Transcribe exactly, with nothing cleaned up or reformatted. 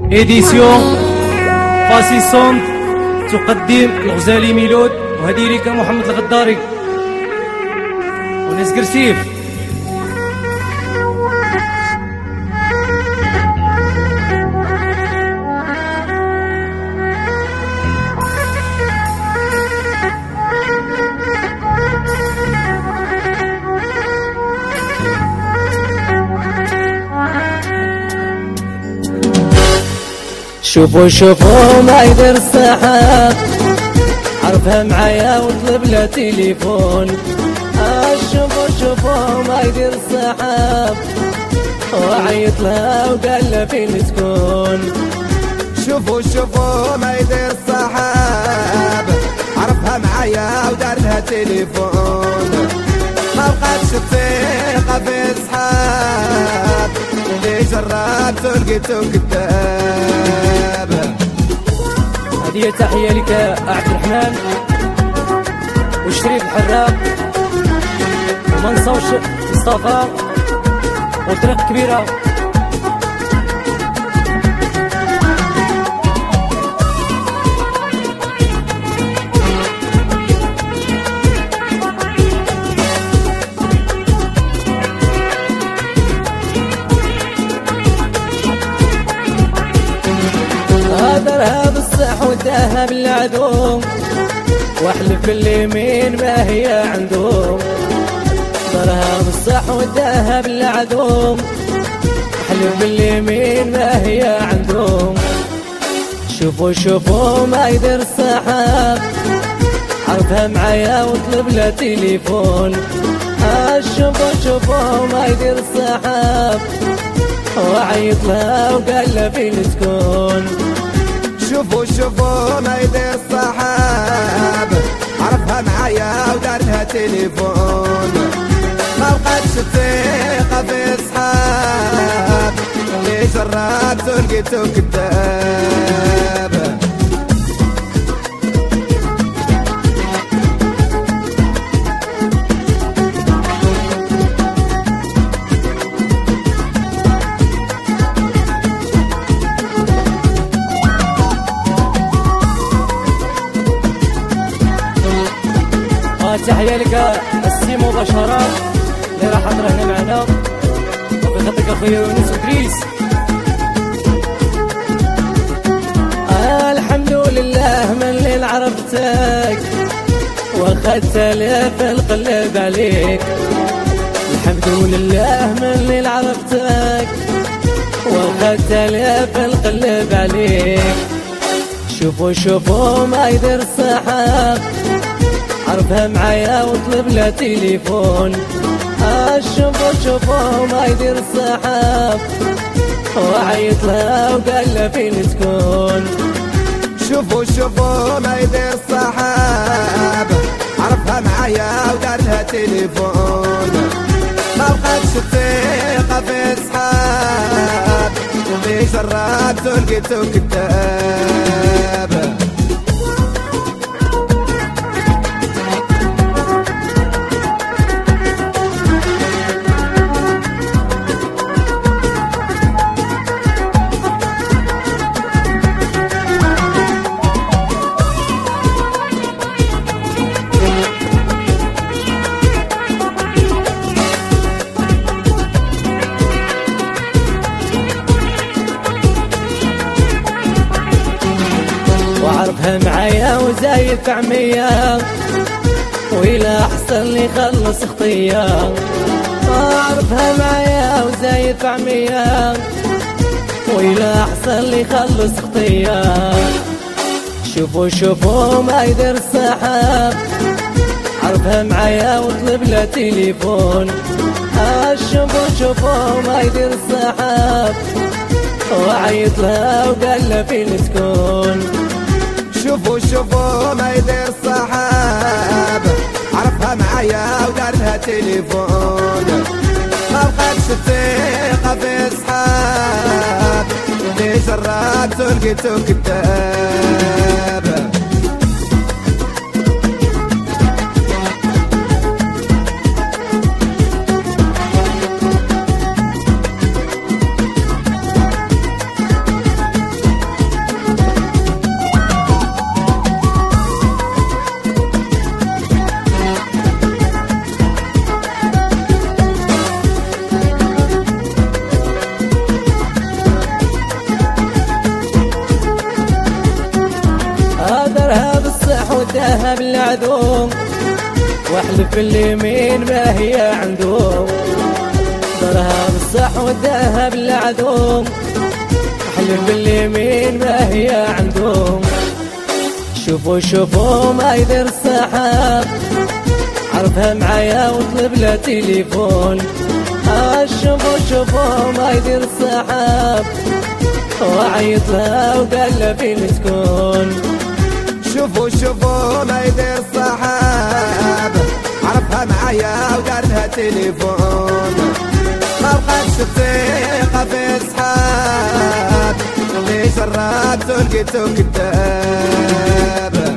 إديسيون فاسيسون تقدم الغزالي ميلود، وهذه ليك محمد الغداري وناس كرسيف. شوفوا شوفوا ما يدير السحاب، عرفها معايا وطلب له تليفون. آه شوفوا شوفوا ما يدير السحاب، وعيط لها وقال له فين تكون. شوفوا شوفوا ما يدير السحاب، عرفها معايا ودار لها تليفون. ما بقاتش الثقة في الصحاب، اللي جربت لقيته كذاب. هذه تحية لك عبد الرحمن وشريف الحراب، وما نساوش مصطفى وطريق كبيرة. هدرها بالصح وداها بالعدو، واحلف باليمين ما هي عندهم. هدرها بالصح وداها بالعدو، واحلف باليمين ما هي عندهم. شوفوا شوفوا ما يدير السحاب، عرفها معايا وطلب له تليفون. آه شوفوا شوفوا ما يدير السحاب، وعيط لها وقال له فين تكون. شوفوا شوفوا ما يدير الصحاب، عرفها معايا ودار لها تليفون. ما بقاتش الثقة في الصحاب، اللي جربت لقيته كذاب. تحية لك السي مباشرة اللي راح حضر هنا معنا، وفي خطك اخويا يونس ودريس. آه الحمد لله من اللي عرفتك، واخدت لف القلب عليك. الحمد لله من اللي عرفتك، واخدت لف القلب عليك. شوفوا شوفوا ما يدير السحاب، عرفها معايا وطلب له تليفون. آه شوفوا شوفوا ما يدير السحاب، وعيط لها وقال له فين تكون. شوفوا شوفوا ما يدير السحاب، عرفها معايا ودار لها تليفون. ما بقاتش الثقة في الصحاب، اللي جربت لقيته كذاب. وعرفها معايا وزايد في عمية، وإلا أحسن لي خلص خطية. عرفها معايا وزايد في عمية، وإلا أحسن لي خلص خطية. شوفوا شوفوا ما يدير السحاب، عرفها معايا وطلب له تليفون. آه شوفوا شوفوا ما يدير السحاب، وعيط لها وقال له فين تكون. شوفوا شوفوا ما يدير الصحاب، عرفها معايا ودار لها تليفون. ما بقاتش الثقة في الصحاب، اللي جربت لقيته كذاب. وداها بالعدوم، واحلف اليمين ما هي عندهم. درها بالصح وداها بالعدوم، احلف اليمين ما هي عندهم. شوفوا شوفوا ما يدير السحاب، عرفها معايا وطلب لها تليفون. آه شوفوا شوفوا ما يدير السحاب، وعيط لها وقال لها فين تكون. شوفوا شوفوا ما يدير الصحاب، عرفها معايا ودار لها تليفون. ما بقاتش الثقة في صحاب، اللي جربتو لقيتو كذاب.